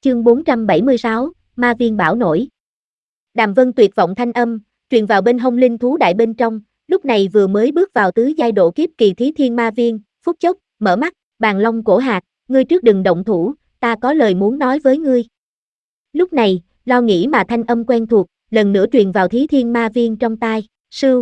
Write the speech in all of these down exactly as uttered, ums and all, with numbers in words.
chương bốn trăm bảy mươi sáu, Ma Viên Bảo Nổi. Đàm Vân tuyệt vọng thanh âm, truyền vào bên hông linh thú đại bên trong, lúc này vừa mới bước vào tứ giai độ kiếp kỳ Thí Thiên Ma Viên, phút chốc, mở mắt, Bàn Long Cổ Hạc, ngươi trước đừng động thủ, ta có lời muốn nói với ngươi. Lúc này, lo nghĩ mà thanh âm quen thuộc, lần nữa truyền vào Thí Thiên Ma Viên trong tai, sưu.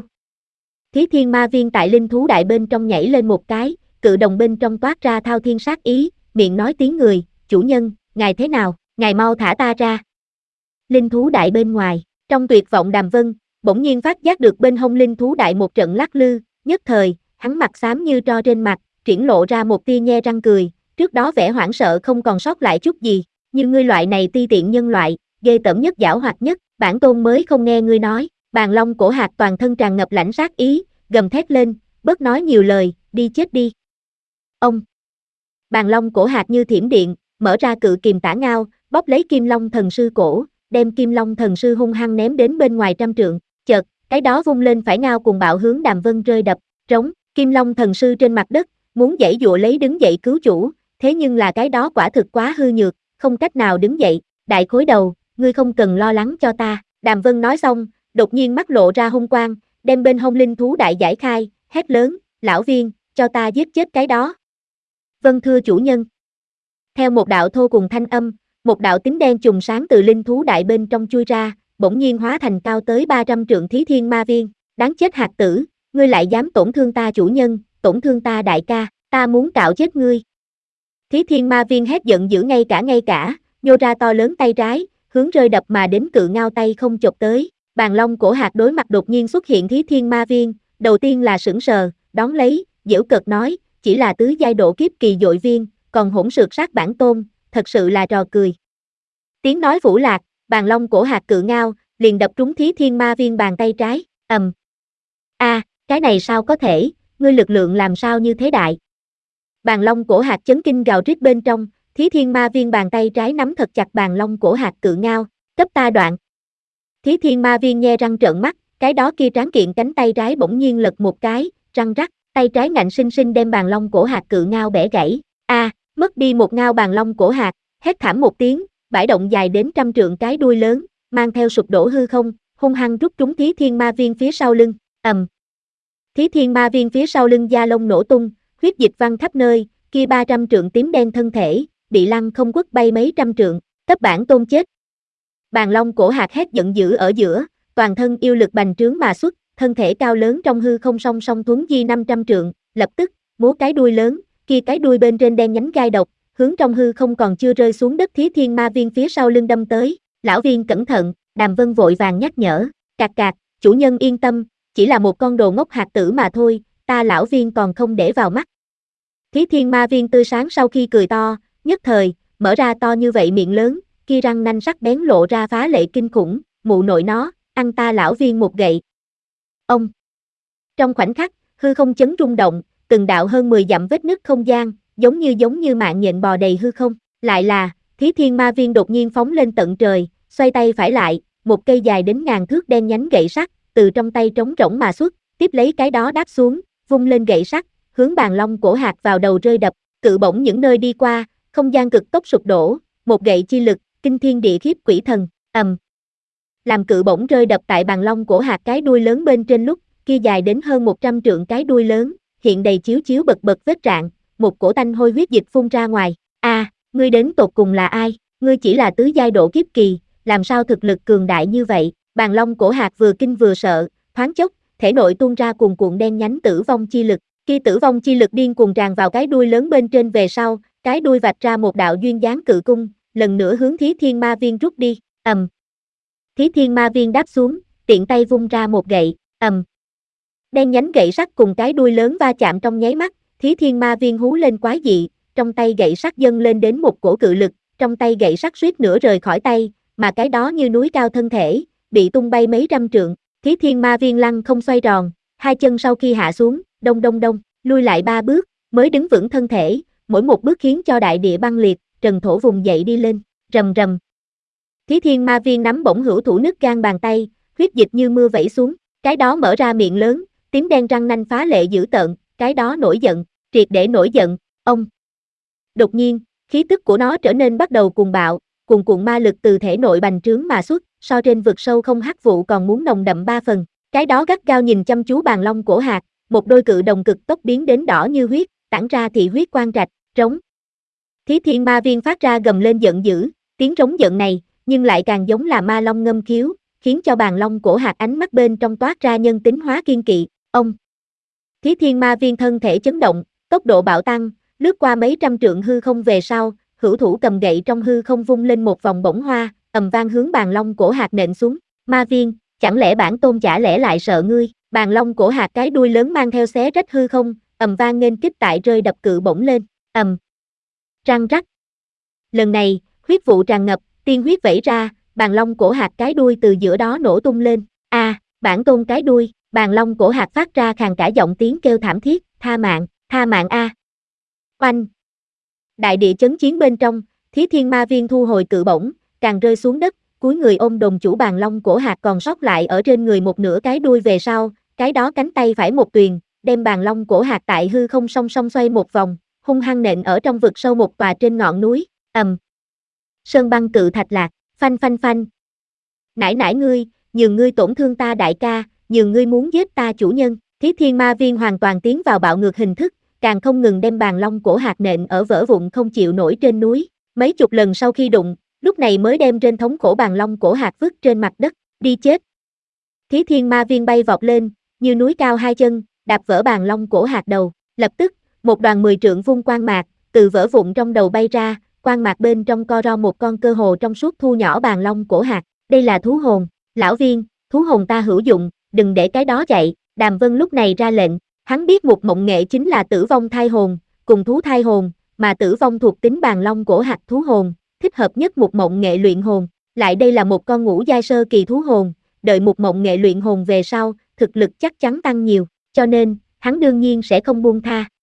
Thí Thiên Ma Viên tại linh thú đại bên trong nhảy lên một cái, cự đồng bên trong toát ra thao thiên sát ý, miệng nói tiếng người, chủ nhân, ngài thế nào, ngài mau thả ta ra. Linh thú đại bên ngoài, trong tuyệt vọng Đàm Vân, bỗng nhiên phát giác được bên hông linh thú đại một trận lắc lư, nhất thời, hắn mặt xám như tro trên mặt, triển lộ ra một tia nhe răng cười, trước đó vẻ hoảng sợ không còn sót lại chút gì, như ngươi loại này ti tiện nhân loại, ghê tởm nhất giảo hoạt nhất, bản tôn mới không nghe ngươi nói. Bàn Long Cổ Hạc toàn thân tràn ngập lãnh sát ý, gầm thét lên, bớt nói nhiều lời, đi chết đi. Ông. Bàn Long Cổ Hạc như thiểm điện, mở ra cự kìm tả ngao, bóp lấy Kim Long Thần Sư cổ, đem Kim Long Thần Sư hung hăng ném đến bên ngoài trăm trượng, chợt, cái đó vung lên phải ngao cùng bạo hướng Đàm Vân rơi đập, trống, Kim Long Thần Sư trên mặt đất, muốn giãy giụa lấy đứng dậy cứu chủ, thế nhưng là cái đó quả thực quá hư nhược, không cách nào đứng dậy, đại khối đầu, ngươi không cần lo lắng cho ta. Đàm Vân nói xong, đột nhiên mắt lộ ra hung quang, đem bên hông linh thú đại giải khai, hét lớn, lão viên, cho ta giết chết cái đó. Vâng thưa chủ nhân. Theo một đạo thô cùng thanh âm, một đạo tím đen trùng sáng từ linh thú đại bên trong chui ra, bỗng nhiên hóa thành cao tới ba trăm trượng Thí Thiên Ma Viên, đáng chết hạt tử, ngươi lại dám tổn thương ta chủ nhân, tổn thương ta đại ca, ta muốn cạo chết ngươi. Thí Thiên Ma Viên hét giận dữ ngay cả ngay cả, nhô ra to lớn tay trái, hướng rơi đập mà đến cự ngao tay không chộp tới. Bàn Long Cổ Hạc đối mặt đột nhiên xuất hiện Thí Thiên Ma Viên, đầu tiên là sững sờ, đón lấy, giễu cợt nói, chỉ là tứ giai độ kiếp kỳ dội viên, còn hỗn sược sát bản tôn, thật sự là trò cười. Tiếng nói vũ lạc, Bàn Long Cổ Hạc cự ngao, liền đập trúng Thí Thiên Ma Viên bàn tay trái, ầm. A, à, cái này sao có thể, ngươi lực lượng làm sao như thế đại? Bàn Long Cổ Hạc chấn kinh gào rít bên trong, Thí Thiên Ma Viên bàn tay trái nắm thật chặt Bàn Long Cổ Hạc cự ngao, cấp ta đoạn. Thí Thiên Ma Viên nhe răng trợn mắt, cái đó kia tráng kiện cánh tay trái bỗng nhiên lật một cái, răng rắc, tay trái ngạnh sinh sinh đem Bàn Long Cổ Hạc cự ngao bẻ gãy. A, à, mất đi một ngao Bàn Long Cổ Hạc, hét thảm một tiếng, bãi động dài đến trăm trượng cái đuôi lớn, mang theo sụp đổ hư không, hung hăng rút trúng Thí Thiên Ma Viên phía sau lưng, ầm. Thí Thiên Ma Viên phía sau lưng da lông nổ tung, huyết dịch văng khắp nơi, kia ba trăm trượng tím đen thân thể, bị lăng không quất bay mấy trăm trượng, cấp bản tôn chết. Bàn Long Cổ Hạc hét giận dữ ở giữa, toàn thân yêu lực bành trướng mà xuất, thân thể cao lớn trong hư không song song thuấn di năm trăm trượng, lập tức, múa cái đuôi lớn, kia cái đuôi bên trên đen nhánh gai độc, hướng trong hư không còn chưa rơi xuống đất Thí Thiên Ma Viên phía sau lưng đâm tới, lão viên cẩn thận, Đàm Vân vội vàng nhắc nhở, cạc cạc, chủ nhân yên tâm, chỉ là một con đồ ngốc hạt tử mà thôi, ta lão viên còn không để vào mắt. Thí Thiên Ma Viên tươi sáng sau khi cười to, nhất thời, mở ra to như vậy miệng lớn, kia răng nanh sắc bén lộ ra phá lệ kinh khủng, mụ nội nó, ăn ta lão viên một gậy. Ông. Trong khoảnh khắc, hư không chấn rung động, từng đạo hơn mười dặm vết nứt không gian, giống như giống như mạng nhện bò đầy hư không, lại là, Thí Thiên Ma Viên đột nhiên phóng lên tận trời, xoay tay phải lại, một cây dài đến ngàn thước đen nhánh gậy sắt, từ trong tay trống rỗng mà xuất, tiếp lấy cái đó đáp xuống, vung lên gậy sắt, hướng Bàn Long Cổ Hạc vào đầu rơi đập, cự bổng những nơi đi qua, không gian cực tốc sụp đổ, một gậy chi lực, kinh thiên địa khiếp quỷ thần, ầm. Làm cự bổng rơi đập tại Bàn Long Cổ Hạc cái đuôi lớn bên trên lúc, kia dài đến hơn một trăm trượng cái đuôi lớn, hiện đầy chiếu chiếu bật bật vết rạn, một cổ tanh hôi huyết dịch phun ra ngoài. A, à, ngươi đến tột cùng là ai? Ngươi chỉ là tứ giai độ kiếp kỳ, làm sao thực lực cường đại như vậy? Bàn Long Cổ Hạc vừa kinh vừa sợ, thoáng chốc, thể nội tuôn ra cuồn cuộn đen nhánh tử vong chi lực, kia tử vong chi lực điên cuồng tràn vào cái đuôi lớn bên trên về sau, cái đuôi vạch ra một đạo duyên dáng cự cung, lần nữa hướng Thí Thiên Ma Viên rút đi, ầm. Thí Thiên Ma Viên đáp xuống, tiện tay vung ra một gậy, ầm. Đen nhánh gậy sắt cùng cái đuôi lớn va chạm trong nháy mắt, Thí Thiên Ma Viên hú lên quái dị, trong tay gậy sắt dâng lên đến một cổ cự lực, trong tay gậy sắt suýt nữa rời khỏi tay, mà cái đó như núi cao thân thể, bị tung bay mấy trăm trượng, Thí Thiên Ma Viên lăn không xoay tròn, hai chân sau khi hạ xuống, đông đông đông, lui lại ba bước, mới đứng vững thân thể, mỗi một bước khiến cho đại địa băng liệt, trần thổ vùng dậy đi lên, rầm rầm. Thí Thiên Ma Viên nắm bổng hữu thủ nứt gan bàn tay, huyết dịch như mưa vẩy xuống, cái đó mở ra miệng lớn, tím đen răng nanh phá lệ dữ tợn, cái đó nổi giận, triệt để nổi giận, ông. Đột nhiên, khí tức của nó trở nên bắt đầu cuồng bạo, cuồn cuộn ma lực từ thể nội bành trướng mà xuất, so trên vực sâu không hắc vụ còn muốn nồng đậm ba phần. Cái đó gắt gao nhìn chăm chú Bàn Long Cổ Hạc, một đôi cự đồng cực tốc biến đến đỏ như huyết, tản ra thị huyết quang rạch, trống. Thí Thiên Ma Viên phát ra gầm lên giận dữ, tiếng trống giận này, nhưng lại càng giống là ma long ngâm khiếu, khiến cho Bàn Long Cổ Hạc ánh mắt bên trong toát ra nhân tính hóa kiên kỵ. Ông Thí Thiên Ma Viên thân thể chấn động, tốc độ bạo tăng, lướt qua mấy trăm trượng hư không về sau, hữu thủ cầm gậy trong hư không vung lên một vòng bổng hoa, ầm vang hướng Bàn Long Cổ Hạc nện xuống. Ma Viên, chẳng lẽ bản tôn chả lẽ lại sợ ngươi? Bàn Long Cổ Hạc cái đuôi lớn mang theo xé rách hư không, ầm vang nghênh kích tại rơi đập cự bổng lên, ầm. Răng rắc. Lần này, huyết vụ tràn ngập, tiên huyết vẩy ra, Bàn Long Cổ Hạc cái đuôi từ giữa đó nổ tung lên. A, à, bản tôn cái đuôi, Bàn Long Cổ Hạc phát ra khàn cả giọng tiếng kêu thảm thiết, tha mạng, tha mạng a. Oanh. Đại địa chấn chiến bên trong, Thí Thiên Ma Viên thu hồi cự bổng, càng rơi xuống đất, cúi người ôm đồn chủ Bàn Long Cổ Hạc còn sót lại ở trên người một nửa cái đuôi về sau, cái đó cánh tay phải một tuyền, đem Bàn Long Cổ Hạc tại hư không song song xoay một vòng, hung hăng nện ở trong vực sâu một tòa trên ngọn núi, ầm. Sơn băng cự thạch lạc, phanh phanh phanh. Nãi nãi ngươi, nhường ngươi tổn thương ta đại ca, nhường ngươi muốn giết ta chủ nhân. Thí Thiên Ma Viên hoàn toàn tiến vào bạo ngược hình thức, càng không ngừng đem Bàn Long Cổ Hạc nện ở vỡ vụn không chịu nổi trên núi. Mấy chục lần sau khi đụng, lúc này mới đem trên thống khổ Bàn Long Cổ Hạc vứt trên mặt đất, đi chết. Thí Thiên Ma Viên bay vọt lên, như núi cao hai chân, đạp vỡ Bàn Long Cổ Hạc đầu, lập tức, một đoàn mười trượng vung quang mạc, từ vỡ vụn trong đầu bay ra, quang mạc bên trong co ro một con cơ hồ trong suốt thu nhỏ Bàn Long Cổ Hạc, đây là thú hồn, lão Viên, thú hồn ta hữu dụng, đừng để cái đó chạy. Đàm Vân lúc này ra lệnh, hắn biết Mục Mộng Nghệ chính là tử vong thai hồn, cùng thú thai hồn, mà tử vong thuộc tính Bàn Long Cổ Hạc thú hồn, thích hợp nhất Mục Mộng Nghệ luyện hồn, lại đây là một con ngũ giai sơ kỳ thú hồn, đợi Mục Mộng Nghệ luyện hồn về sau, thực lực chắc chắn tăng nhiều, cho nên, hắn đương nhiên sẽ không buông tha.